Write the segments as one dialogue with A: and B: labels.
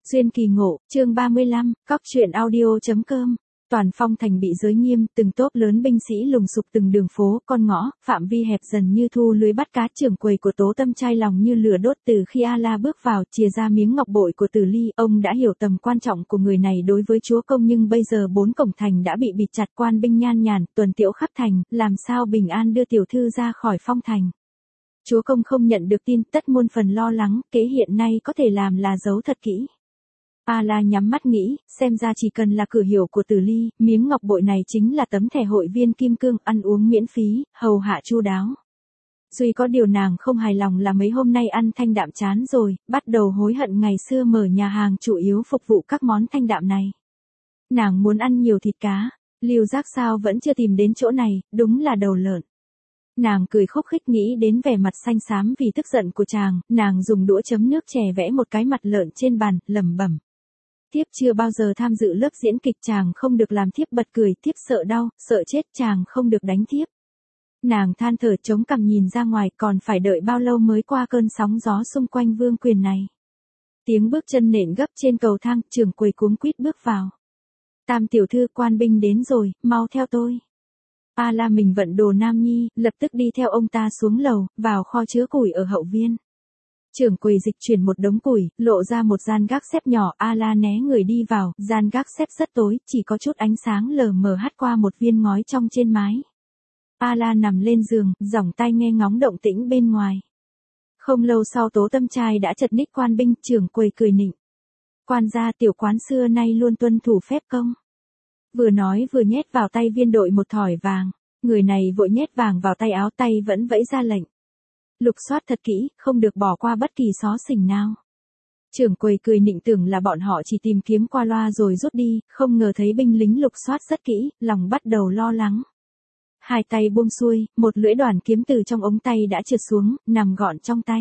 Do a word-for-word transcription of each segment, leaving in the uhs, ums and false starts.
A: Duyên kỳ ngộ, chương ba mươi lăm, cóc truyện audio.com. Toàn phong thành bị giới nghiêm, từng tốp lớn binh sĩ lùng sục từng đường phố, con ngõ, phạm vi hẹp dần như thu lưới bắt cá. Trưởng quầy của Tố Tâm trai lòng như lửa đốt. Từ khi A-la bước vào, chìa ra miếng ngọc bội của Tử Ly, ông đã hiểu tầm quan trọng của người này đối với chúa công. Nhưng bây giờ bốn cổng thành đã bị bịt chặt, quan binh nhan nhản, tuần tiễu khắp thành, làm sao bình an đưa tiểu thư ra khỏi phong thành. Chúa công không nhận được tin, tất muôn phần lo lắng, kế hiện nay có thể làm là giấu thật kỹ. A-la nhắm mắt nghĩ, xem ra chỉ cần là cửa hiệu của Tử Ly, miếng ngọc bội này chính là tấm thẻ hội viên kim cương, ăn uống miễn phí, hầu hạ chu đáo. Duy có điều nàng không hài lòng là mấy hôm nay ăn thanh đạm chán rồi, bắt đầu hối hận ngày xưa mở nhà hàng chủ yếu phục vụ các món thanh đạm này. Nàng muốn ăn nhiều thịt cá, Lưu Giác sao vẫn chưa tìm đến chỗ này, đúng là đầu lợn. Nàng cười khúc khích nghĩ đến vẻ mặt xanh xám vì tức giận của chàng, nàng dùng đũa chấm nước chè vẽ một cái mặt lợn trên bàn, lẩm bẩm. Thiếp chưa bao giờ tham dự lớp diễn kịch, chàng không được làm thiếp bật cười, thiếp sợ đau, sợ chết, chàng không được đánh thiếp. Nàng than thở chống cằm nhìn ra ngoài, còn phải đợi bao lâu mới qua cơn sóng gió xung quanh vương quyền này. Tiếng bước chân nện gấp trên cầu thang, trưởng quầy cuống quýt bước vào. Tam tiểu thư, quan binh đến rồi, mau theo tôi. A-la mình vận đồ nam nhi, lập tức đi theo ông ta xuống lầu, vào kho chứa củi ở hậu viên. Trưởng quầy dịch chuyển một đống củi, lộ ra một gian gác xếp nhỏ. A-la né người đi vào, gian gác xếp rất tối, chỉ có chút ánh sáng lờ mờ hắt qua một viên ngói trong trên mái. A-la nằm lên giường, giỏng tai nghe ngóng động tĩnh bên ngoài. Không lâu sau Tố Tâm trai đã chật ních quan binh, trưởng quầy cười nịnh. Quan gia tiểu quán xưa nay luôn tuân thủ phép công. Vừa nói vừa nhét vào tay viên đội một thỏi vàng, người này vội nhét vàng vào tay áo, tay vẫn vẫy ra lệnh. Lục soát thật kỹ, không được bỏ qua bất kỳ xó xỉnh nào. Trưởng quầy cười nịnh, tưởng là bọn họ chỉ tìm kiếm qua loa rồi rút đi, không ngờ thấy binh lính lục soát rất kỹ, lòng bắt đầu lo lắng. Hai tay buông xuôi, một lưỡi đoàn kiếm từ trong ống tay đã trượt xuống, nằm gọn trong tay.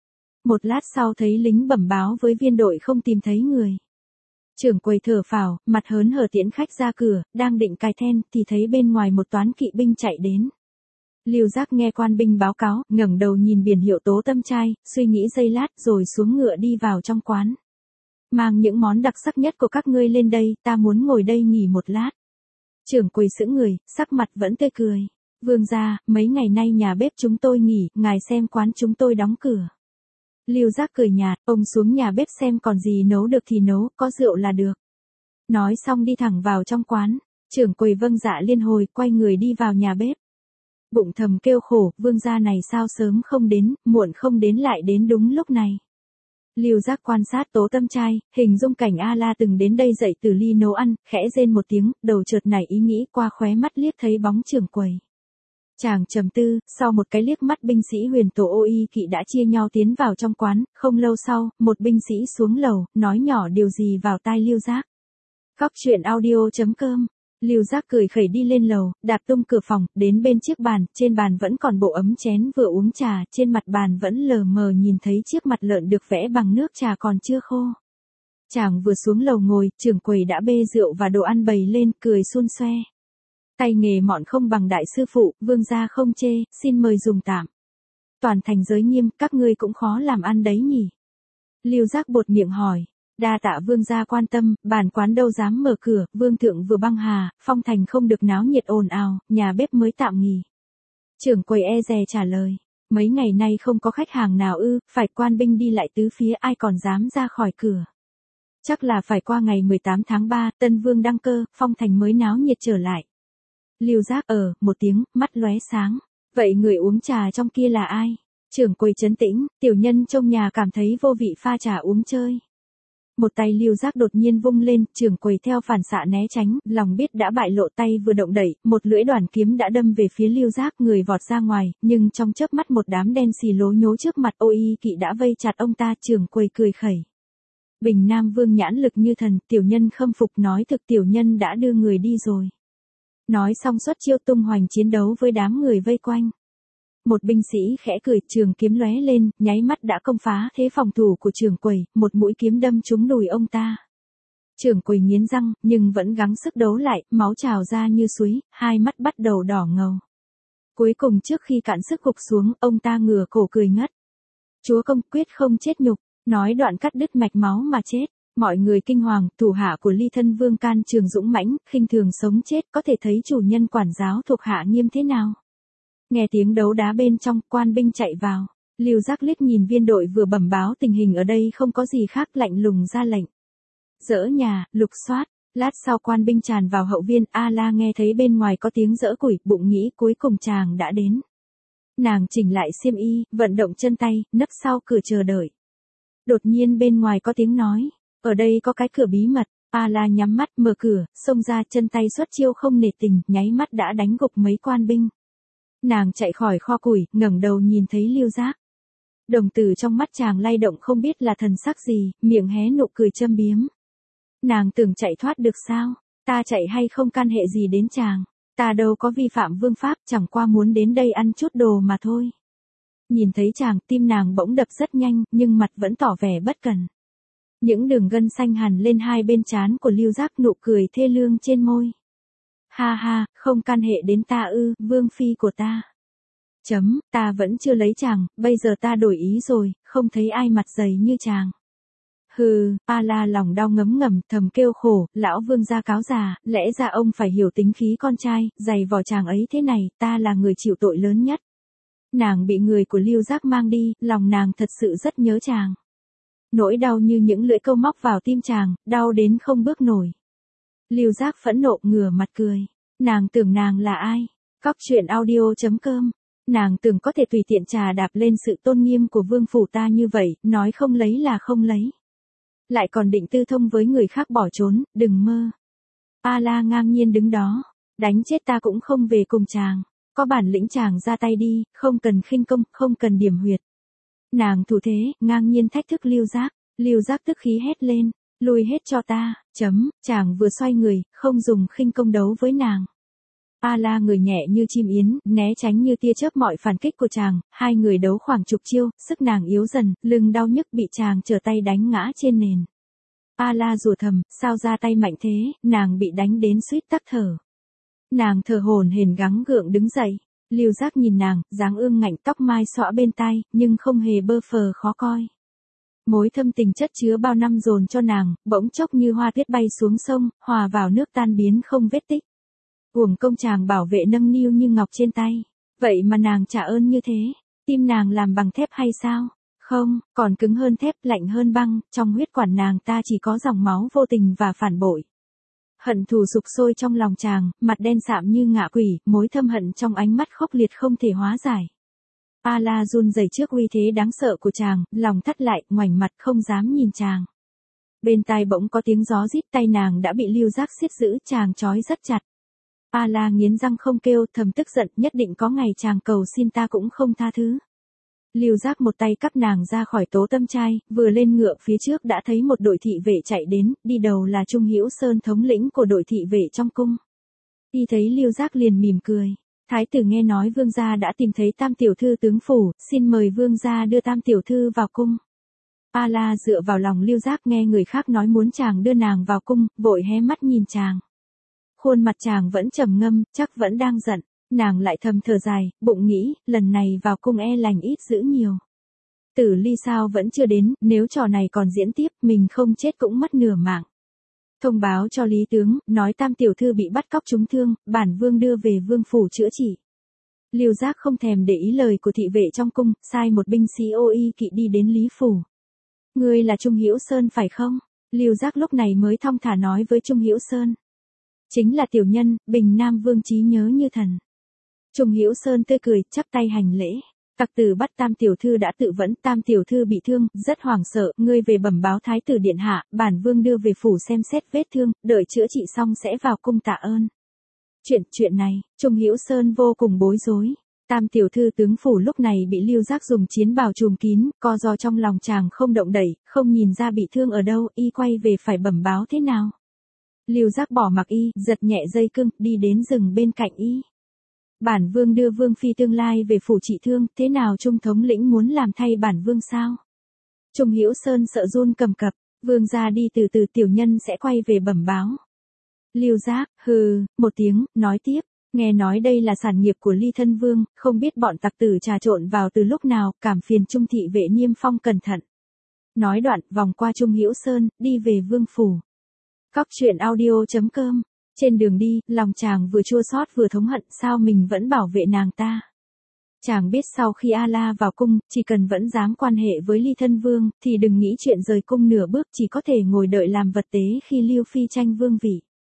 A: Một lát sau thấy lính bẩm báo với viên đội không tìm thấy người. Trưởng quầy thở phào, mặt hớn hở tiễn khách ra cửa, đang định cài then thì thấy bên ngoài một toán kỵ binh chạy đến. Lưu Giác nghe quan binh báo cáo, ngẩng đầu nhìn biển hiệu Tố Tâm trai, suy nghĩ giây lát rồi xuống ngựa đi vào trong quán. Mang những món đặc sắc nhất của các ngươi lên đây, ta muốn ngồi đây nghỉ một lát. Trưởng quầy sững người, sắc mặt vẫn tươi cười. Vương gia, mấy ngày nay nhà bếp chúng tôi nghỉ, ngài xem quán chúng tôi đóng cửa. Lưu Giác cười nhạt, ông xuống nhà bếp xem còn gì nấu được thì nấu, có rượu là được. Nói xong đi thẳng vào trong quán. Trưởng quầy vâng dạ liên hồi, quay người đi vào nhà bếp. Bụng thầm kêu khổ, vương gia này sao sớm không đến, muộn không đến lại đến đúng lúc này. Lưu Giác quan sát Tố Tâm trai, hình dung cảnh A-la từng đến đây dạy Tử Ly nấu ăn, khẽ rên một tiếng, đầu chợt nảy ý nghĩ, qua khóe mắt liếc thấy bóng trưởng quầy. Chàng trầm tư, sau một cái liếc mắt binh sĩ huyền tổ ô y kỵ đã chia nhau tiến vào trong quán, không lâu sau, một binh sĩ xuống lầu, nói nhỏ điều gì vào tai Lưu Giác. Cóc truyện audio.com. Lưu Giác cười khẩy đi lên lầu, đạp tung cửa phòng, đến bên chiếc bàn, trên bàn vẫn còn bộ ấm chén vừa uống trà, trên mặt bàn vẫn lờ mờ nhìn thấy chiếc mặt lợn được vẽ bằng nước trà còn chưa khô. Chàng vừa xuống lầu ngồi, trưởng quầy đã bê rượu và đồ ăn bày lên, cười xun xoe. Tay nghề mọn không bằng đại sư phụ, vương gia không chê, xin mời dùng tạm. Toàn thành giới nghiêm, các ngươi cũng khó làm ăn đấy nhỉ. Lưu Giác buột miệng hỏi. Đa tạ vương gia quan tâm, bản quán đâu dám mở cửa, vương thượng vừa băng hà, phong thành không được náo nhiệt ồn ào, nhà bếp mới tạm nghỉ. Trưởng quầy e dè trả lời, mấy ngày nay không có khách hàng nào ư, phải quan binh đi lại tứ phía, ai còn dám ra khỏi cửa. Chắc là phải qua ngày mười tám tháng ba, tân vương đăng cơ, phong thành mới náo nhiệt trở lại. Lưu Giác ở, một tiếng, mắt lóe sáng. Vậy người uống trà trong kia là ai? Trưởng quầy trấn tĩnh, tiểu nhân trong nhà cảm thấy vô vị pha trà uống chơi. Một tay Lưu Giác đột nhiên vung lên, trưởng quầy theo phản xạ né tránh, lòng biết đã bại lộ, tay vừa động đẩy, một lưỡi đoàn kiếm đã đâm về phía Lưu Giác, người vọt ra ngoài, nhưng trong chớp mắt một đám đen xì lố nhố trước mặt ô y kỵ đã vây chặt ông ta. Trưởng quầy cười khẩy. Bình Nam Vương nhãn lực như thần, tiểu nhân khâm phục, nói thực tiểu nhân đã đưa người đi rồi. Nói xong xuất chiêu tung hoành chiến đấu với đám người vây quanh. Một binh sĩ khẽ cười, trường kiếm lóe lên, nháy mắt đã công phá thế phòng thủ của trưởng quầy, một mũi kiếm đâm trúng đùi ông ta. Trưởng quầy nghiến răng, nhưng vẫn gắng sức đấu lại, máu trào ra như suối, hai mắt bắt đầu đỏ ngầu. Cuối cùng trước khi cạn sức gục xuống, ông ta ngửa cổ cười ngất. Chúa công quyết không chết nhục, nói đoạn cắt đứt mạch máu mà chết. Mọi người kinh hoàng, thủ hạ của Ly Thân Vương can trường dũng mãnh, khinh thường sống chết, có thể thấy chủ nhân quản giáo thuộc hạ nghiêm thế nào. Nghe tiếng đấu đá bên trong, quan binh chạy vào. Lưu Giác liếc nhìn viên đội vừa bẩm báo tình hình ở đây không có gì khác, lạnh lùng ra lệnh. Dỡ nhà, lục soát. Lát sau quan binh tràn vào hậu viên, A La nghe thấy bên ngoài có tiếng dỡ củi, bụng nghĩ cuối cùng chàng đã đến. Nàng chỉnh lại xiêm y, vận động chân tay, nấp sau cửa chờ đợi. Đột nhiên bên ngoài có tiếng nói, ở đây có cái cửa bí mật. A La nhắm mắt mở cửa, xông ra, chân tay xuất chiêu không nể tình, nháy mắt đã đánh gục mấy quan binh. Nàng chạy khỏi kho củi, ngẩng đầu nhìn thấy Lưu Giác. Đồng tử trong mắt chàng lay động không biết là thần sắc gì, miệng hé nụ cười châm biếm. Nàng tưởng chạy thoát được sao? Ta chạy hay không can hệ gì đến chàng. Ta đâu có vi phạm vương pháp, chẳng qua muốn đến đây ăn chút đồ mà thôi. Nhìn thấy chàng, tim nàng bỗng đập rất nhanh, nhưng mặt vẫn tỏ vẻ bất cần. Những đường gân xanh hằn lên hai bên trán của Lưu Giác, nụ cười thê lương trên môi. Ha ha, không can hệ đến ta ư, vương phi của ta. Chấm, ta vẫn chưa lấy chàng, bây giờ ta đổi ý rồi, không thấy ai mặt dày như chàng. Hừ, A La lòng đau ngấm ngầm, thầm kêu khổ, lão vương gia cáo già, lẽ ra ông phải hiểu tính khí con trai, dày vò chàng ấy thế này, ta là người chịu tội lớn nhất. Nàng bị người của Lưu Giác mang đi, lòng nàng thật sự rất nhớ chàng. Nỗi đau như những lưỡi câu móc vào tim chàng, đau đến không bước nổi. Lưu Giác phẫn nộ ngửa mặt cười. Nàng tưởng nàng là ai? Cóc truyện audio chấm com. Nàng tưởng có thể tùy tiện trà đạp lên sự tôn nghiêm của vương phủ ta như vậy, nói không lấy là không lấy. Lại còn định tư thông với người khác bỏ trốn, đừng mơ. A La ngang nhiên đứng đó. Đánh chết ta cũng không về cùng chàng. Có bản lĩnh chàng ra tay đi, không cần khinh công, không cần điểm huyệt. Nàng thủ thế, ngang nhiên thách thức Lưu Giác. Lưu Giác tức khí hét lên. Lùi hết cho ta, chấm, chàng vừa xoay người, không dùng khinh công đấu với nàng. A La người nhẹ như chim yến, né tránh như tia chớp mọi phản kích của chàng, hai người đấu khoảng chục chiêu, sức nàng yếu dần, lưng đau nhức bị chàng trở tay đánh ngã trên nền. A La rủa thầm, sao ra tay mạnh thế, nàng bị đánh đến suýt tắc thở. Nàng thở hổn hển gắng gượng đứng dậy. Lưu Giác nhìn nàng, dáng ương ngạnh, tóc mai xõa bên tai, nhưng không hề bơ phờ khó coi. Mối thâm tình chất chứa bao năm dồn cho nàng, bỗng chốc như hoa tuyết bay xuống sông, hòa vào nước tan biến không vết tích. Uổng công chàng bảo vệ nâng niu như ngọc trên tay. Vậy mà nàng trả ơn như thế, tim nàng làm bằng thép hay sao? Không, còn cứng hơn thép, lạnh hơn băng, trong huyết quản nàng ta chỉ có dòng máu vô tình và phản bội. Hận thù sục sôi trong lòng chàng, mặt đen sạm như ngạ quỷ, mối thâm hận trong ánh mắt khốc liệt không thể hóa giải. A La run rẩy trước uy thế đáng sợ của chàng, lòng thắt lại, ngoảnh mặt không dám nhìn chàng. Bên tai bỗng có tiếng gió rít, tay nàng đã bị Lưu Giác siết giữ, chàng trói rất chặt. A La nghiến răng không kêu, thầm tức giận, nhất định có ngày chàng cầu xin ta cũng không tha thứ. Lưu Giác một tay cắp nàng ra khỏi Tố Tâm Trai, vừa lên ngựa phía trước đã thấy một đội thị vệ chạy đến, đi đầu là Trung Hữu Sơn thống lĩnh của đội thị vệ trong cung. Y thấy Lưu Giác liền mỉm cười. Thái tử nghe nói vương gia đã tìm thấy tam tiểu thư tướng phủ, xin mời vương gia đưa tam tiểu thư vào cung. A La dựa vào lòng Lưu Giác nghe người khác nói muốn chàng đưa nàng vào cung, vội hé mắt nhìn chàng. Khuôn mặt chàng vẫn trầm ngâm, chắc vẫn đang giận. Nàng lại thầm thở dài, bụng nghĩ, lần này vào cung e lành ít dữ nhiều. Tử Ly sao vẫn chưa đến, nếu trò này còn diễn tiếp, mình không chết cũng mất nửa mạng. Thông báo cho Lý tướng, nói tam tiểu thư bị bắt cóc trúng thương, bản vương đưa về vương phủ chữa trị. Lưu Giác không thèm để ý lời của thị vệ trong cung, sai một binh sĩ ô y kỵ đi đến Lý phủ. Ngươi là Trung Hữu Sơn phải không? Lưu Giác lúc này mới thong thả nói với Trung Hữu Sơn. Chính là tiểu nhân, Bình Nam vương trí nhớ như thần. Trung Hữu Sơn tươi cười, chắp tay hành lễ. Tặc tử bắt tam tiểu thư đã tự vẫn, tam tiểu thư bị thương, rất hoảng sợ, ngươi về bẩm báo thái tử điện hạ, bản vương đưa về phủ xem xét vết thương, đợi chữa trị xong sẽ vào cung tạ ơn. Chuyện, chuyện này, Trung Hữu Sơn vô cùng bối rối. Tam tiểu thư tướng phủ lúc này bị Lưu Giác dùng chiến bào trùm kín, co do trong lòng chàng không động đẩy, không nhìn ra bị thương ở đâu, y quay về phải bẩm báo thế nào. Lưu Giác bỏ mặc y, giật nhẹ dây cương, đi đến rừng bên cạnh y. Bản vương đưa vương phi tương lai về phủ trị thương, thế nào Trung thống lĩnh muốn làm thay bản vương sao? Trung Hữu Sơn sợ run cầm cập, vương gia đi từ từ, tiểu nhân sẽ quay về bẩm báo. Lưu Giác, hừ, một tiếng, nói tiếp, nghe nói đây là sản nghiệp của Ly Thân Vương, không biết bọn tặc tử trà trộn vào từ lúc nào, cảm phiền Trung thị vệ Niêm Phong cẩn thận. Nói đoạn, vòng qua Trung Hữu Sơn, đi về Vương Phủ. Cóc truyện audio chấm com. Trên đường đi, lòng chàng vừa chua xót vừa thống hận, sao mình vẫn bảo vệ nàng ta. Chàng biết sau khi A-la vào cung, chỉ cần vẫn dám quan hệ với Ly Thân Vương, thì đừng nghĩ chuyện rời cung nửa bước, chỉ có thể ngồi đợi làm vật tế khi Lưu Phi tranh vương vị.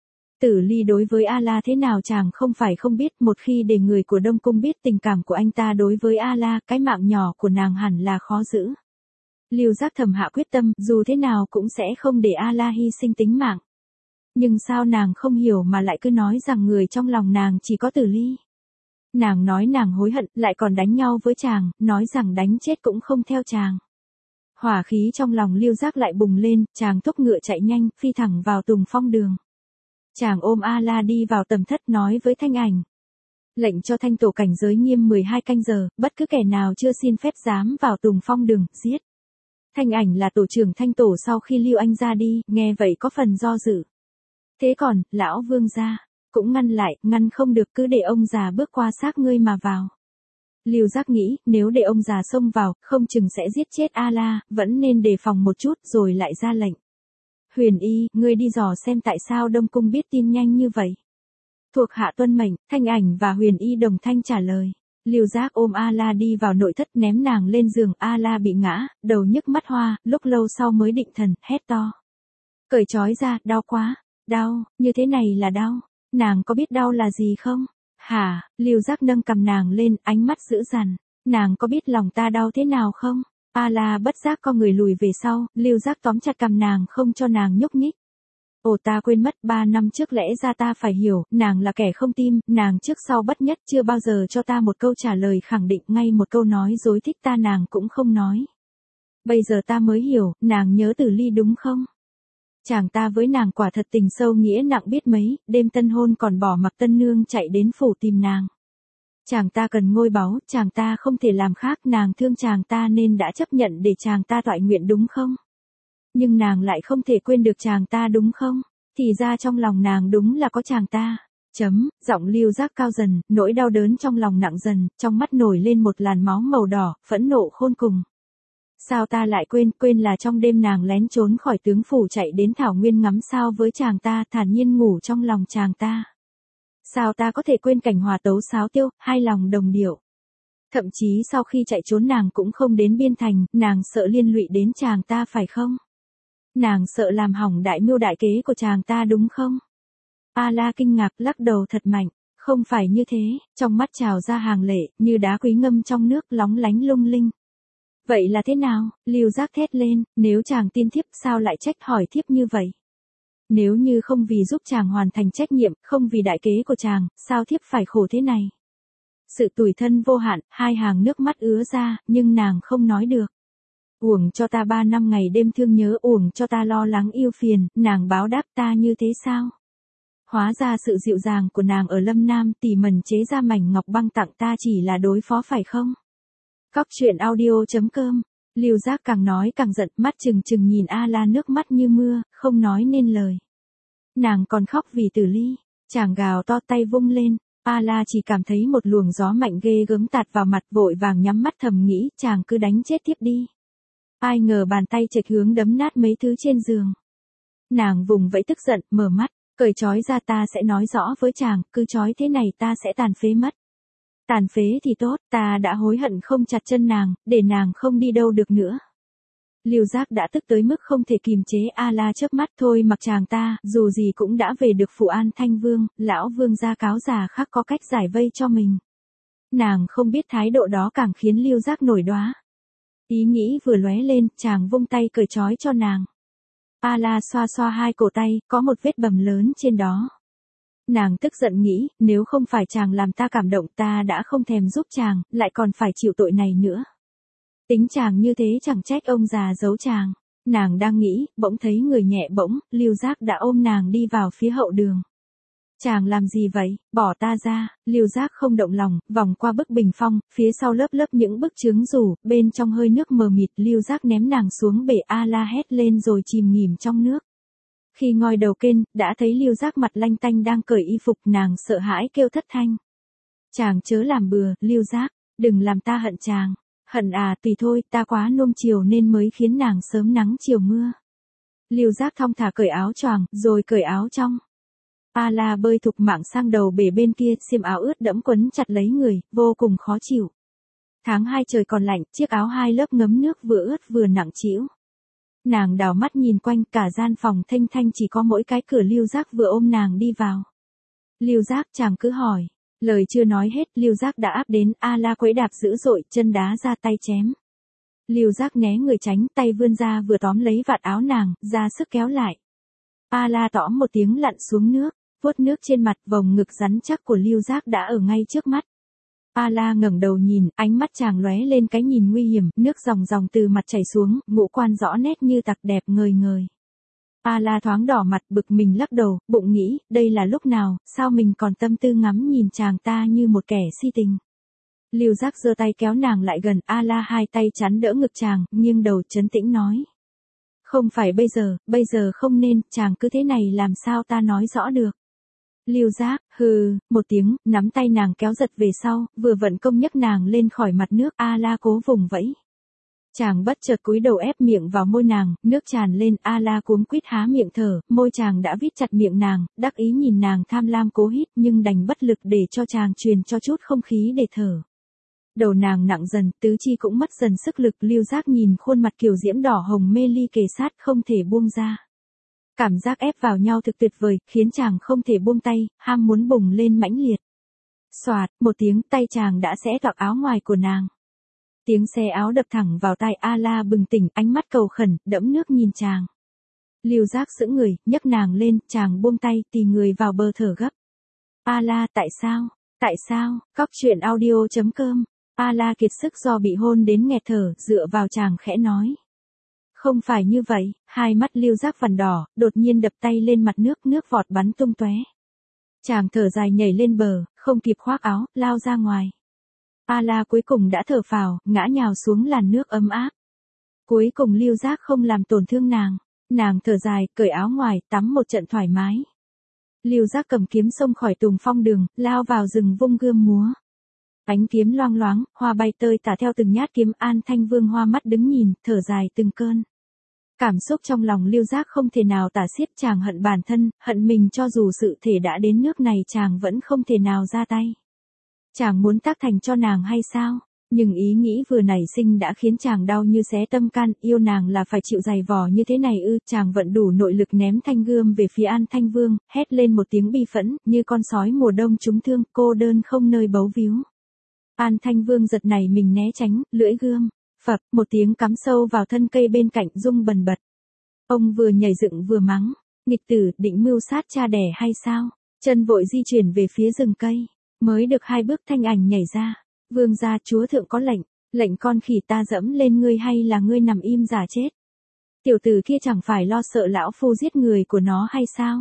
A: Tử Ly đối với A-la thế nào chàng không phải không biết, một khi để người của Đông Cung biết tình cảm của anh ta đối với A-la, cái mạng nhỏ của nàng hẳn là khó giữ. Lưu Giác thầm hạ quyết tâm, dù thế nào cũng sẽ không để A-la hy sinh tính mạng. Nhưng sao nàng không hiểu mà lại cứ nói rằng người trong lòng nàng chỉ có Tử Ly. Nàng nói nàng hối hận, lại còn đánh nhau với chàng, nói rằng đánh chết cũng không theo chàng. Hỏa khí trong lòng Lưu Giác lại bùng lên, chàng thúc ngựa chạy nhanh, phi thẳng vào Tùng Phong đường. Chàng ôm A-la đi vào tầm thất nói với Thanh Ảnh. Lệnh cho Thanh Tổ cảnh giới nghiêm mười hai canh giờ, bất cứ kẻ nào chưa xin phép dám vào Tùng Phong đường, giết. Thanh Ảnh là tổ trưởng Thanh Tổ sau khi Lưu Anh ra đi, nghe vậy có phần do dự. Thế còn, lão vương gia, cũng ngăn lại, ngăn không được, cứ để ông già bước qua xác ngươi mà vào. Lưu Giác nghĩ, nếu để ông già xông vào, không chừng sẽ giết chết A-la, vẫn nên đề phòng một chút rồi lại ra lệnh. Huyền Y, ngươi đi dò xem tại sao Đông Cung biết tin nhanh như vậy. Thuộc hạ tuân mệnh, Thanh Ảnh và Huyền Y đồng thanh trả lời. Lưu Giác ôm A-la đi vào nội thất ném nàng lên giường, A-la bị ngã, đầu nhức mắt hoa, lúc lâu sau mới định thần, hét to. Cởi trói ra, đau quá, đau, như thế này là đau, nàng có biết đau là gì không? Hả, Lưu Giác nâng cầm nàng lên, ánh mắt dữ dằn, nàng có biết lòng ta đau thế nào không? A-la bất giác co người lùi về sau, Lưu Giác tóm chặt cầm nàng không cho nàng nhúc nhích. Ồ ta quên mất, ba năm trước lẽ ra ta phải hiểu, nàng là kẻ không tim, nàng trước sau bất nhất chưa bao giờ cho ta một câu trả lời khẳng định, ngay một câu nói dối thích ta nàng cũng không nói. Bây giờ ta mới hiểu, nàng nhớ Tử Ly đúng không? Chàng ta với nàng quả thật tình sâu nghĩa nặng biết mấy, đêm tân hôn còn bỏ mặc tân nương chạy đến phủ tìm nàng. Chàng ta cần ngôi báu, chàng ta không thể làm khác, nàng thương chàng ta nên đã chấp nhận để chàng ta toại nguyện đúng không? Nhưng nàng lại không thể quên được chàng ta đúng không? Thì ra trong lòng nàng đúng là có chàng ta. Chấm, giọng Lưu Giác cao dần, nỗi đau đớn trong lòng nặng dần, trong mắt nổi lên một làn máu màu đỏ, phẫn nộ khôn cùng. Sao ta lại quên, quên là trong đêm nàng lén trốn khỏi tướng phủ chạy đến Thảo Nguyên ngắm sao với chàng ta, thản nhiên ngủ trong lòng chàng ta. Sao ta có thể quên cảnh hòa tấu sáo tiêu, hai lòng đồng điệu. Thậm chí sau khi chạy trốn nàng cũng không đến biên thành, nàng sợ liên lụy đến chàng ta phải không? Nàng sợ làm hỏng đại mưu đại kế của chàng ta đúng không? A-la kinh ngạc lắc đầu thật mạnh, không phải như thế, trong mắt trào ra hàng lệ, như đá quý ngâm trong nước lóng lánh lung linh. Vậy là thế nào? Lưu Giác thét lên, nếu chàng tin thiếp sao lại trách hỏi thiếp như vậy? Nếu như không vì giúp chàng hoàn thành trách nhiệm, không vì đại kế của chàng, sao thiếp phải khổ thế này? Sự tủi thân vô hạn, hai hàng nước mắt ứa ra, nhưng nàng không nói được. Uổng cho ta ba năm ngày đêm thương nhớ, uổng cho ta lo lắng yêu phiền, nàng báo đáp ta như thế sao? Hóa ra sự dịu dàng của nàng ở Lâm Nam tỉ mẩn chế ra mảnh ngọc băng tặng ta chỉ là đối phó phải không? Cóc truyện audio chấm com. Lưu Giác càng nói càng giận, mắt trừng trừng nhìn A-la nước mắt như mưa, không nói nên lời. Nàng còn khóc vì Tử Ly, chàng gào to tay vung lên, A-la chỉ cảm thấy một luồng gió mạnh ghê gớm tạt vào mặt, vội vàng nhắm mắt thầm nghĩ, chàng cứ đánh chết tiếp đi. Ai ngờ bàn tay chệch hướng đấm nát mấy thứ trên giường. Nàng vùng vẫy tức giận, mở mắt, cởi trói ra ta sẽ nói rõ với chàng, cứ trói thế này ta sẽ tàn phế mất. Tàn phế thì tốt, ta đã hối hận không chặt chân nàng, để nàng không đi đâu được nữa. Lưu Giác đã tức tới mức không thể kìm chế, A-la chớp mắt, thôi mặc chàng ta, dù gì cũng đã về được Phủ An Thanh Vương, lão vương gia cáo già khác có cách giải vây cho mình. Nàng không biết thái độ đó càng khiến Lưu Giác nổi đoá. Ý nghĩ vừa lóe lên, chàng vung tay cởi trói cho nàng. A-la xoa xoa hai cổ tay, có một vết bầm lớn trên đó. Nàng tức giận nghĩ, nếu không phải chàng làm ta cảm động ta đã không thèm giúp chàng, lại còn phải chịu tội này nữa. Tính chàng như thế chẳng trách ông già giấu chàng. Nàng đang nghĩ, bỗng thấy người nhẹ bỗng, Lưu Giác đã ôm nàng đi vào phía hậu đường. Chàng làm gì vậy, bỏ ta ra, Lưu Giác không động lòng, vòng qua bức bình phong, phía sau lớp lớp những bức chướng rủ, bên trong hơi nước mờ mịt, Lưu Giác ném nàng xuống bể, A-la hét lên rồi chìm nghỉm trong nước. Khi ngoi đầu kênh, đã thấy Lưu Giác mặt lanh tanh đang cởi y phục, nàng sợ hãi kêu thất thanh. Chàng chớ làm bừa, Lưu Giác, đừng làm ta hận chàng. Hận à, tùy thôi, ta quá nuông chiều nên mới khiến nàng sớm nắng chiều mưa. Lưu Giác thong thả cởi áo choàng, rồi cởi áo trong. A La bơi thục mạng sang đầu bể bên kia, xiêm áo ướt đẫm quấn chặt lấy người, vô cùng khó chịu. Tháng hai trời còn lạnh, chiếc áo hai lớp ngấm nước vừa ướt vừa nặng trĩu. Nàng đảo mắt nhìn quanh, cả gian phòng thênh thanh chỉ có mỗi cái cửa Lưu Giác vừa ôm nàng đi vào. Lưu Giác, chàng cứ hỏi. Lời chưa nói hết, Lưu Giác đã áp đến, A La quẫy đạp dữ dội, chân đá ra tay chém. Lưu Giác né người tránh, tay vươn ra vừa tóm lấy vạt áo nàng, ra sức kéo lại. A La tõm một tiếng lặn xuống nước, vuốt nước trên mặt, vòng ngực rắn chắc của Lưu Giác đã ở ngay trước mắt. A La ngẩng đầu nhìn, ánh mắt chàng lóe lên cái nhìn nguy hiểm, nước ròng ròng từ mặt chảy xuống, ngũ quan rõ nét như tặc đẹp ngời ngời. A La thoáng đỏ mặt, bực mình lắc đầu, bụng nghĩ, đây là lúc nào, sao mình còn tâm tư ngắm nhìn chàng ta như một kẻ si tình. Lưu Giác giơ tay kéo nàng lại gần, A La hai tay chắn đỡ ngực chàng, nghiêng đầu trấn tĩnh nói. Không phải bây giờ, bây giờ không nên, chàng cứ thế này làm sao ta nói rõ được. Lưu Giác, hừ, một tiếng, nắm tay nàng kéo giật về sau, vừa vận công nhấc nàng lên khỏi mặt nước, A La cố vùng vẫy. Chàng bất chợt cúi đầu ép miệng vào môi nàng, nước tràn lên, A La cuống quýt há miệng thở, môi chàng đã vít chặt miệng nàng, đắc ý nhìn nàng tham lam cố hít, nhưng đành bất lực để cho chàng truyền cho chút không khí để thở. Đầu nàng nặng dần, tứ chi cũng mất dần sức lực, Lưu Giác nhìn khuôn mặt kiều diễm đỏ hồng mê ly kề sát không thể buông ra. Cảm giác ép vào nhau thực tuyệt vời, khiến chàng không thể buông tay, ham muốn bùng lên mãnh liệt. Xoạt, một tiếng, tay chàng đã xé toạc áo ngoài của nàng. Tiếng xé áo đập thẳng vào tai, A La bừng tỉnh, ánh mắt cầu khẩn, đẫm nước nhìn chàng. Lưu Giác sững người, nhấc nàng lên, chàng buông tay, tì người vào bờ thở gấp. A La, tại sao? Tại sao? Cóc truyện audio chấm com. A La kiệt sức do bị hôn đến nghẹt thở, dựa vào chàng khẽ nói. Không phải như vậy, hai mắt Lưu Giác vằn đỏ, đột nhiên đập tay lên mặt nước, nước vọt bắn tung tóe. Chàng thở dài nhảy lên bờ, không kịp khoác áo, lao ra ngoài. A La cuối cùng đã thở phào, ngã nhào xuống làn nước ấm áp. Cuối cùng Lưu Giác không làm tổn thương nàng. Nàng thở dài, cởi áo ngoài, tắm một trận thoải mái. Lưu Giác cầm kiếm xông khỏi Tùng Phong đường, lao vào rừng vung gươm múa. Ánh kiếm loang loáng, hoa bay tơi tả theo từng nhát kiếm, An Thanh Vương hoa mắt đứng nhìn, thở dài từng cơn. Cảm xúc trong lòng Lưu Giác không thể nào tả xiết, chàng hận bản thân, hận mình cho dù sự thể đã đến nước này chàng vẫn không thể nào ra tay. Chàng muốn tác thành cho nàng hay sao? Nhưng ý nghĩ vừa nảy sinh đã khiến chàng đau như xé tâm can, yêu nàng là phải chịu dày vò như thế này ư, chàng vận đủ nội lực ném thanh gươm về phía An Thanh Vương, hét lên một tiếng bi phẫn, như con sói mùa đông trúng thương, cô đơn không nơi bấu víu. An Thanh Vương giật nảy mình né tránh, lưỡi gươm, phập, một tiếng cắm sâu vào thân cây bên cạnh, rung bần bật. Ông vừa nhảy dựng vừa mắng, nghịch tử, định mưu sát cha đẻ hay sao? Chân vội di chuyển về phía rừng cây, mới được hai bước thanh ảnh nhảy ra. Vương gia, chúa thượng có lệnh, lệnh con khỉ ta dẫm lên ngươi hay là ngươi nằm im giả chết? Tiểu tử kia chẳng phải lo sợ lão phu giết người của nó hay sao?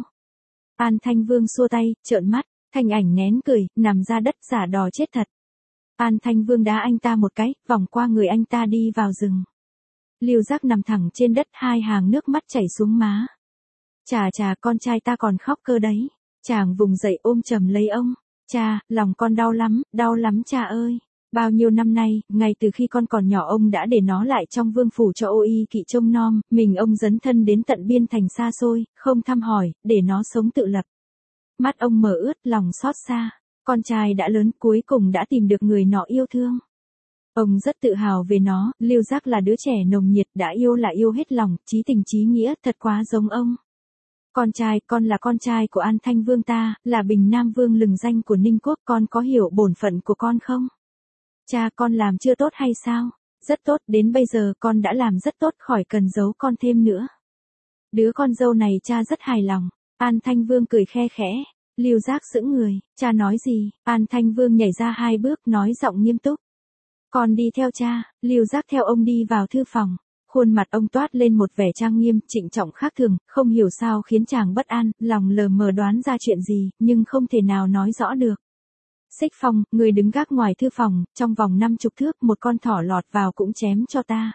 A: An Thanh Vương xua tay, trợn mắt, thanh ảnh nén cười, nằm ra đất giả đò chết thật. An Thanh Vương đá anh ta một cái, vòng qua người anh ta đi vào rừng. Lưu Giác nằm thẳng trên đất, hai hàng nước mắt chảy xuống má. Chà chà, con trai ta còn khóc cơ đấy. Chàng vùng dậy ôm chầm lấy ông. Cha, lòng con đau lắm, đau lắm cha ơi. Bao nhiêu năm nay, ngay từ khi con còn nhỏ ông đã để nó lại trong vương phủ cho ô y kỵ trông nom, mình ông dấn thân đến tận biên thành xa xôi, không thăm hỏi, để nó sống tự lập. Mắt ông mở ướt, lòng xót xa. Con trai đã lớn, cuối cùng đã tìm được người nó yêu thương. Ông rất tự hào về nó, Lưu Giác là đứa trẻ nồng nhiệt, đã yêu là yêu hết lòng, chí tình chí nghĩa, thật quá giống ông. Con trai, con là con trai của An Thanh Vương ta, là Bình Nam Vương lừng danh của Ninh Quốc, con có hiểu bổn phận của con không? Cha, con làm chưa tốt hay sao? Rất tốt, đến bây giờ con đã làm rất tốt, khỏi cần giấu con thêm nữa. Đứa con dâu này cha rất hài lòng. An Thanh Vương cười khe khẽ. Lưu Giác sững người, cha nói gì? An Thanh Vương nhảy ra hai bước, nói giọng nghiêm túc. Con đi theo cha. Lưu Giác theo ông đi vào thư phòng. Khuôn mặt ông toát lên một vẻ trang nghiêm, trịnh trọng khác thường, không hiểu sao khiến chàng bất an, lòng lờ mờ đoán ra chuyện gì, nhưng không thể nào nói rõ được. Xích Phong, người đứng gác ngoài thư phòng, trong vòng năm chục thước, một con thỏ lọt vào cũng chém cho ta.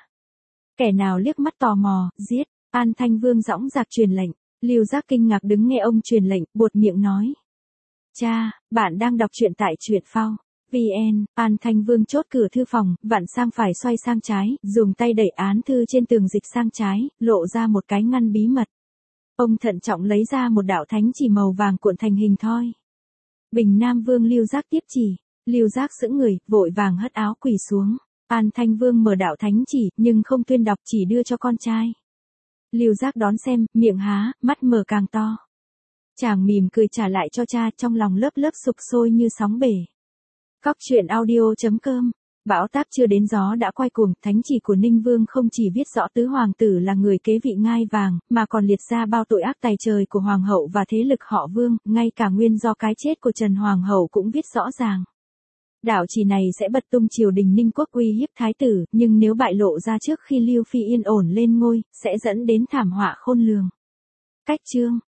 A: Kẻ nào liếc mắt tò mò, giết. An Thanh Vương dõng dạc truyền lệnh. Lưu Giác kinh ngạc đứng nghe ông truyền lệnh, buột miệng nói. Cha, bạn đang đọc truyện tại truyện phao. vn, An Thanh Vương chốt cửa thư phòng, vặn sang phải xoay sang trái, dùng tay đẩy án thư trên tường dịch sang trái, lộ ra một cái ngăn bí mật. Ông thận trọng lấy ra một đạo thánh chỉ màu vàng cuộn thành hình thoi. Bình Nam Vương Lưu Giác tiếp chỉ, Lưu Giác sững người, vội vàng hất áo quỳ xuống. An Thanh Vương mở đạo thánh chỉ, nhưng không tuyên đọc, chỉ đưa cho con trai. Lưu Giác đón xem, miệng há, mắt mở càng to. Chàng mỉm cười trả lại cho cha, trong lòng lớp lớp sục sôi như sóng bể. Cóc truyện audio chấm com. Bão táp chưa đến gió đã quay cuồng, thánh chỉ của Ninh Vương không chỉ viết rõ tứ hoàng tử là người kế vị ngai vàng, mà còn liệt ra bao tội ác tày trời của hoàng hậu và thế lực họ Vương, ngay cả nguyên do cái chết của Trần hoàng hậu cũng viết rõ ràng. Đạo chỉ này sẽ bật tung triều đình Ninh quốc uy hiếp thái tử, nhưng nếu bại lộ ra trước khi Lưu Phi yên ổn lên ngôi, sẽ dẫn đến thảm họa khôn lường. Cách chương